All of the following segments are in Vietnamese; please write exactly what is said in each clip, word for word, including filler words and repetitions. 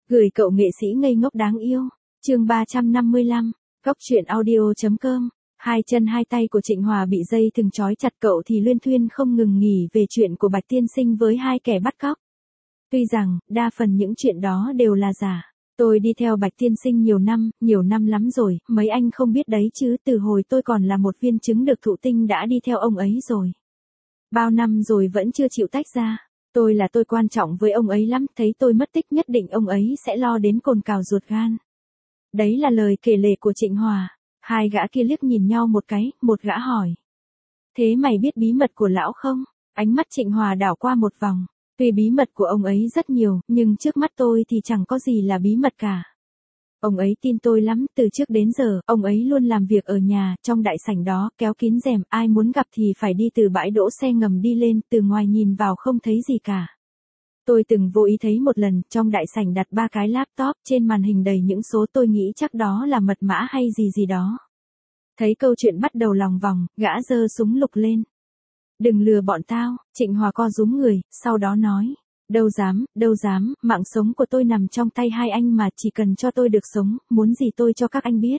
Gửi cậu nghệ sĩ ngây ngốc đáng yêu. Chương ba trăm năm mươi lăm. Góc truyện audio.com. Hai chân hai tay của Trịnh Hòa bị dây thừng trói chặt, cậu thì luyên thuyên không ngừng nghỉ về chuyện của Bạch Tiên Sinh với hai kẻ bắt cóc. Tuy rằng, đa phần những chuyện đó đều là giả. Tôi đi theo Bạch Tiên Sinh nhiều năm, nhiều năm lắm rồi, mấy anh không biết đấy chứ, từ hồi tôi còn là một viên trứng được thụ tinh đã đi theo ông ấy rồi. Bao năm rồi vẫn chưa chịu tách ra. Tôi là tôi quan trọng với ông ấy lắm, thấy tôi mất tích nhất định ông ấy sẽ lo đến cồn cào ruột gan. Đấy là lời kể lể của Trịnh Hòa. Hai gã kia liếc nhìn nhau một cái, một gã hỏi. Thế mày biết bí mật của lão không? Ánh mắt Trịnh Hòa đảo qua một vòng. Tuy bí mật của ông ấy rất nhiều, nhưng trước mắt tôi thì chẳng có gì là bí mật cả. Ông ấy tin tôi lắm, từ trước đến giờ, ông ấy luôn làm việc ở nhà, trong đại sảnh đó, kéo kín rèm, ai muốn gặp thì phải đi từ bãi đỗ xe ngầm đi lên, từ ngoài nhìn vào không thấy gì cả. Tôi từng vô ý thấy một lần, trong đại sảnh đặt ba cái laptop, trên màn hình đầy những số tôi nghĩ chắc đó là mật mã hay gì gì đó. Thấy câu chuyện bắt đầu lòng vòng, gã giơ súng lục lên. Đừng lừa bọn tao, Trịnh Hòa co rúm người, sau đó nói. Đâu dám, đâu dám, mạng sống của tôi nằm trong tay hai anh mà, chỉ cần cho tôi được sống, muốn gì tôi cho các anh biết.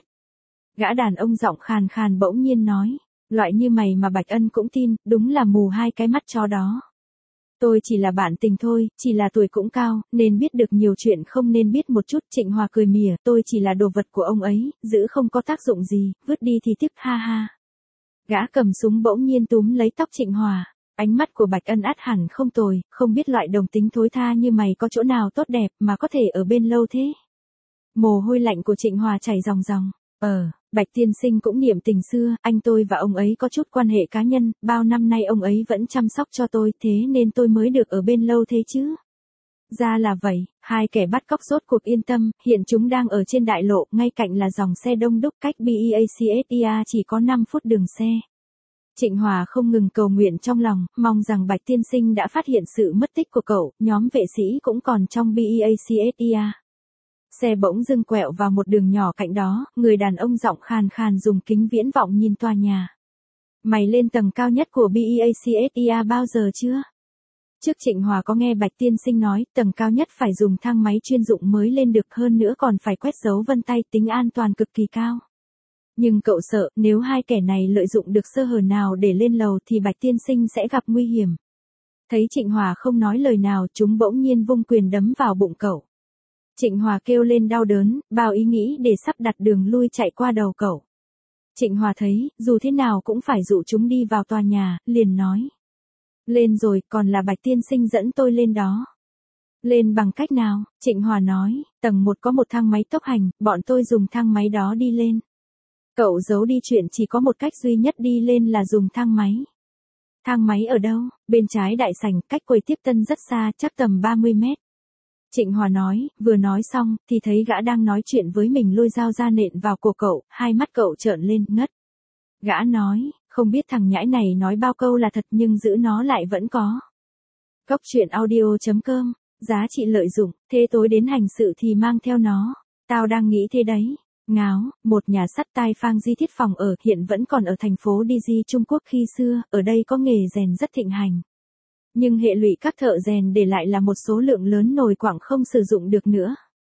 Gã đàn ông giọng khàn khàn bỗng nhiên nói. Loại như mày mà Bạch Ân cũng tin, đúng là mù hai cái mắt chó đó. Tôi chỉ là bạn tình thôi, chỉ là tuổi cũng cao, nên biết được nhiều chuyện không nên biết một chút. Trịnh Hòa cười mỉa, tôi chỉ là đồ vật của ông ấy, giữ không có tác dụng gì, vứt đi thì tiếc, ha ha. Gã cầm súng bỗng nhiên túm lấy tóc Trịnh Hòa. Ánh mắt của Bạch Ân át hẳn không tồi, không biết loại đồng tính thối tha như mày có chỗ nào tốt đẹp mà có thể ở bên lâu thế. Mồ hôi lạnh của Trịnh Hòa chảy ròng ròng. Ờ, Bạch Tiên Sinh cũng niệm tình xưa, anh tôi và ông ấy có chút quan hệ cá nhân, bao năm nay ông ấy vẫn chăm sóc cho tôi, thế nên tôi mới được ở bên lâu thế chứ. Ra là vậy, hai kẻ bắt cóc rốt cuộc yên tâm, hiện chúng đang ở trên đại lộ, ngay cạnh là dòng xe đông đúc, cách Beacsea chỉ có năm phút đường xe. Trịnh Hòa không ngừng cầu nguyện trong lòng, mong rằng Bạch Tiên Sinh đã phát hiện sự mất tích của cậu, nhóm vệ sĩ cũng còn trong Beacsea. Xe bỗng dưng quẹo vào một đường nhỏ cạnh đó, người đàn ông giọng khàn khàn dùng kính viễn vọng nhìn tòa nhà. Mày lên tầng cao nhất của Beacsea bao giờ chưa? Trước Trịnh Hòa có nghe Bạch Tiên Sinh nói, tầng cao nhất phải dùng thang máy chuyên dụng mới lên được, hơn nữa còn phải quét dấu vân tay, tính an toàn cực kỳ cao. Nhưng cậu sợ, nếu hai kẻ này lợi dụng được sơ hở nào để lên lầu thì Bạch Tiên Sinh sẽ gặp nguy hiểm. Thấy Trịnh Hòa không nói lời nào, chúng bỗng nhiên vung quyền đấm vào bụng cậu. Trịnh Hòa kêu lên đau đớn, bao ý nghĩ để sắp đặt đường lui chạy qua đầu cậu. Trịnh Hòa thấy, dù thế nào cũng phải dụ chúng đi vào tòa nhà, liền nói. Lên rồi, còn là Bạch Tiên Sinh dẫn tôi lên đó. Lên bằng cách nào? Trịnh Hòa nói, tầng một có một thang máy tốc hành, bọn tôi dùng thang máy đó đi lên. Cậu giấu đi chuyện chỉ có một cách duy nhất đi lên là dùng thang máy. Thang máy ở đâu? Bên trái đại sảnh, cách quầy tiếp tân rất xa, chắc tầm ba mươi mét. Trịnh Hòa nói, vừa nói xong, thì thấy gã đang nói chuyện với mình lôi dao ra nện vào cổ cậu, hai mắt cậu trợn lên, ngất. Gã nói, không biết thằng nhãi này nói bao câu là thật nhưng giữ nó lại vẫn có. Góc truyện audio.com, giá trị lợi dụng, thế tối đến hành sự thì mang theo nó. Tao đang nghĩ thế đấy. Ngáo, một nhà sắt tai Phang Di Thiết Phòng ở, hiện vẫn còn ở thành phố Diji Trung Quốc khi xưa, ở đây có nghề rèn rất thịnh hành. Nhưng hệ lụy các thợ rèn để lại là một số lượng lớn nồi quặng không sử dụng được nữa.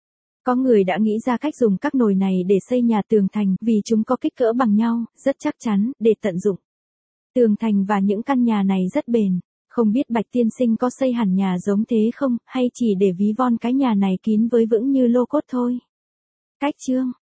Có người đã nghĩ ra cách dùng các nồi này để xây nhà tường thành, vì chúng có kích cỡ bằng nhau, rất chắc chắn, để tận dụng. Tường thành và những căn nhà này rất bền. Không biết Bạch Tiên Sinh có xây hẳn nhà giống thế không, hay chỉ để ví von cái nhà này kín với vững như lô cốt thôi. Cách chương